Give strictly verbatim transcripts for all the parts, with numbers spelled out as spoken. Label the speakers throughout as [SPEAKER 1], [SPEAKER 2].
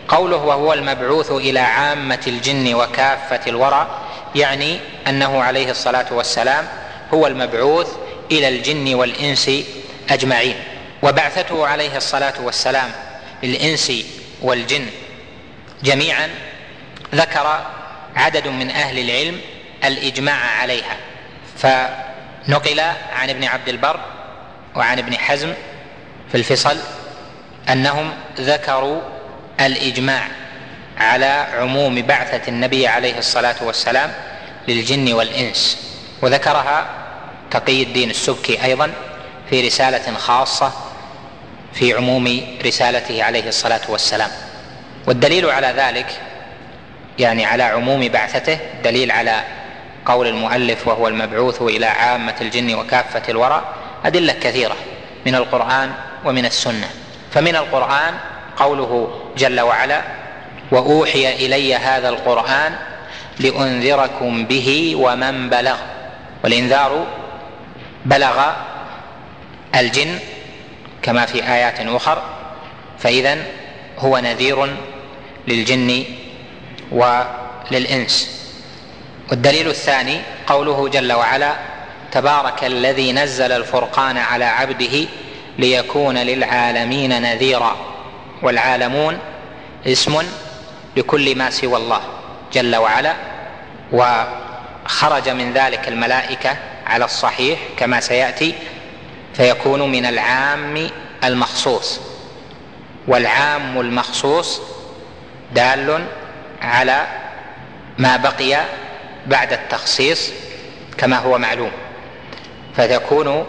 [SPEAKER 1] قوله وهو المبعوث إلى عامة الجن وكافة الورى، يعني أنه عليه الصلاة والسلام هو المبعوث إلى الجن والإنس أجمعين. وبعثته عليه الصلاة والسلام للإنس والجن جميعا ذكر عدد من أهل العلم الإجماع عليها، فنقل عن ابن عبد البر وعن ابن حزم في الفصل أنهم ذكروا الإجماع على عموم بعثة النبي عليه الصلاة والسلام للجن والإنس، وذكرها تقي الدين السبكي أيضا في رسالة خاصة في عموم رسالته عليه الصلاة والسلام. والدليل على ذلك، يعني على عموم بعثته، دليل على قول المؤلف وهو المبعوث إلى عامة الجن وكافة الورى، أدلة كثيرة من القرآن ومن السنة. فمن القرآن قوله جل وعلا وأوحي إلي هذا القرآن لأنذركم به ومن بلغ، والإنذار بلغ الجن كما في آيات أخرى، فإذن هو نذير للجن وللإنس. والدليل الثاني قوله جل وعلا تبارك الذي نزل الفرقان على عبده ليكون للعالمين نذيرا، والعالمون اسم لكل ما سوى الله جل وعلا، وخرج من ذلك الملائكة على الصحيح كما سيأتي، فيكون من العام المخصوص، والعام المخصوص دال على ما بقي بعد التخصيص كما هو معلوم، فتكون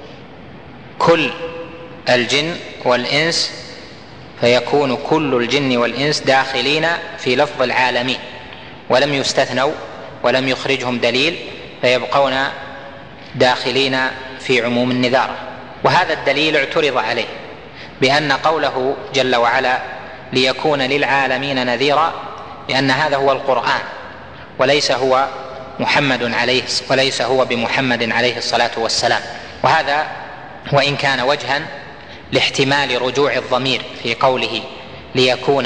[SPEAKER 1] كل الجن والإنس فيكون كل الجن والإنس داخلين في لفظ العالمين، ولم يستثنوا ولم يخرجهم دليل، فيبقون داخلين في عموم النذارة. وهذا الدليل اعترض عليه بأن قوله جل وعلا ليكون للعالمين نذيرا، لأن هذا هو القرآن وليس هو محمد عليه وليس هو بمحمد عليه الصلاة والسلام. وهذا وإن كان وجها لاحتمال رجوع الضمير في قوله ليكون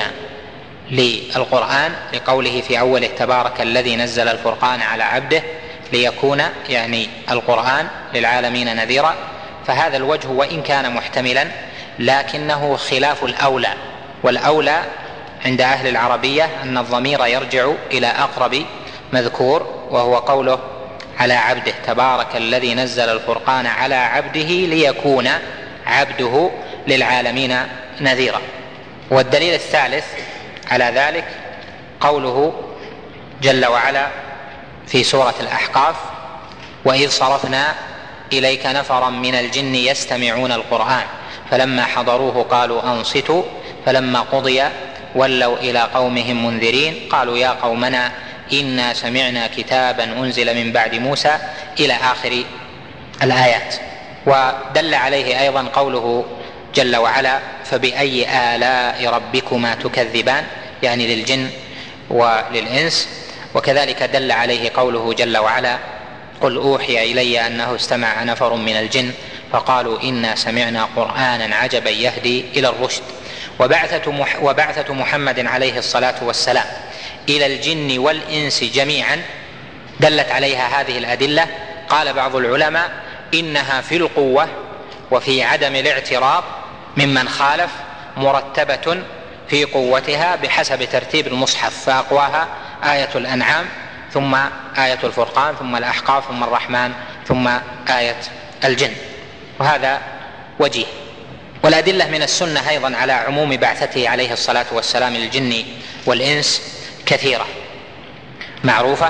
[SPEAKER 1] للقرآن، لقوله في أوله تبارك الذي نزل الفرقان على عبده، ليكون يعني القرآن للعالمين نذيرا، فهذا الوجه وإن كان محتملا لكنه خلاف الأولى، والأولى عند أهل العربية أن الضمير يرجع إلى أقرب مذكور، وهو قوله على عبده تبارك الذي نزل الفرقان على عبده ليكون عبده للعالمين نذيرا. والدليل الثالث على ذلك قوله جل وعلا في سورة الأحقاف وإذ صرفنا إليك نفرا من الجن يستمعون القرآن فلما حضروه قالوا أنصتوا فلما قضي ولوا إلى قومهم منذرين قالوا يا قومنا إنا سمعنا كتابا أنزل من بعد موسى إلى آخر الآيات. ودل عليه أيضا قوله جل وعلا فبأي آلاء ربكما تكذبان، يعني للجن وللإنس. وكذلك دل عليه قوله جل وعلا قل أوحي إلي أنه استمع نفر من الجن فقالوا إنا سمعنا قرآنا عجبا يهدي إلى الرشد. وبعثة, مح وبعثة محمد عليه الصلاة والسلام إلى الجن والإنس جميعا دلت عليها هذه الأدلة. قال بعض العلماء إنها في القوة وفي عدم الاعتراض ممن خالف مرتبة في قوتها بحسب ترتيب المصحف، فأقواها آية الأنعام ثم آية الفرقان ثم الأحقاف ثم الرحمن ثم آية الجن، وهذا وجيه. والأدلة من السنة أيضا على عموم بعثته عليه الصلاة والسلام للجن والإنس كثيرة معروفة،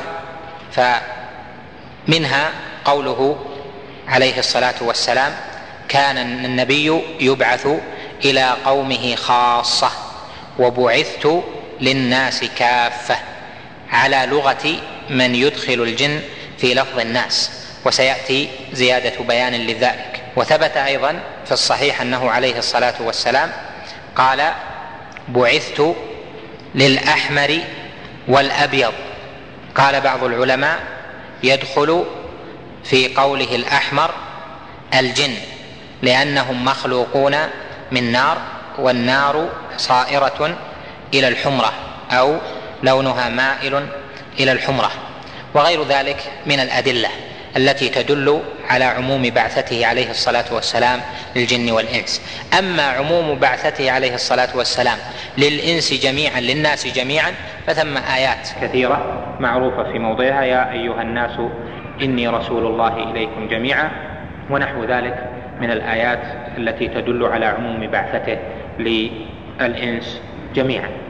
[SPEAKER 1] فمنها قوله عليه الصلاة والسلام كان النبي يبعث إلى قومه خاصة وبعثت للناس كافة، على لغة من يدخل الجن في لفظ الناس، وسيأتي زيادة بيان لذلك. وثبت أيضا في الصحيح أنه عليه الصلاة والسلام قال بعثت للأحمر والأبيض. قال بعض العلماء يدخل في قوله الأحمر الجن لأنهم مخلوقون من نار، والنار صائرة إلى الحمرة أو لونها مائل إلى الحمرة، وغير ذلك من الأدلة التي تدل على عموم بعثته عليه الصلاة والسلام للجن والإنس. أما عموم بعثته عليه الصلاة والسلام للإنس جميعا للناس جميعا فثم آيات كثيرة معروفة في موضعها: يا أيها الناس إني رسول الله إليكم جميعا، ونحو ذلك من الآيات التي تدل على عموم بعثته للإنس جميعا.